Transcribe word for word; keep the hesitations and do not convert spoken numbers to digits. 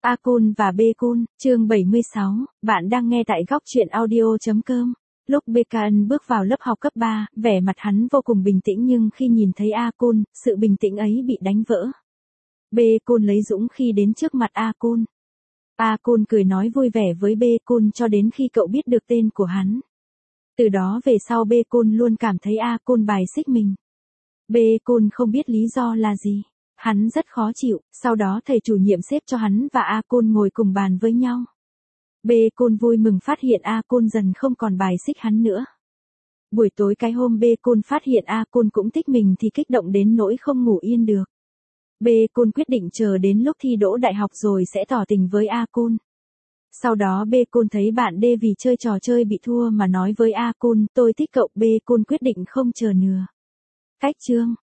A-kun và B-kun, chương bảy mươi sáu, bạn đang nghe tại góc truyện audio chấm com. Lúc Baekhyun bước vào lớp học cấp ba, vẻ mặt hắn vô cùng bình tĩnh nhưng khi nhìn thấy A-kun, sự bình tĩnh ấy bị đánh vỡ. B-kun lấy dũng khi đến trước mặt A-kun. A-kun cười nói vui vẻ với B-kun cho đến khi cậu biết được tên của hắn. Từ đó về sau B-kun luôn cảm thấy A-kun bài xích mình. B-kun không biết lý do là gì. Hắn rất khó chịu, sau đó thầy chủ nhiệm xếp cho hắn và A-kun ngồi cùng bàn với nhau. B-kun vui mừng phát hiện A-kun dần không còn bài xích hắn nữa. Buổi tối cái hôm B-kun phát hiện A-kun cũng thích mình thì kích động đến nỗi không ngủ yên được. B-kun quyết định chờ đến lúc thi đỗ đại học rồi sẽ tỏ tình với A-kun. Sau đó B-kun thấy bạn D vì chơi trò chơi bị thua mà nói với A-kun, tôi thích cậu. B-kun quyết định không chờ nữa. Cách chương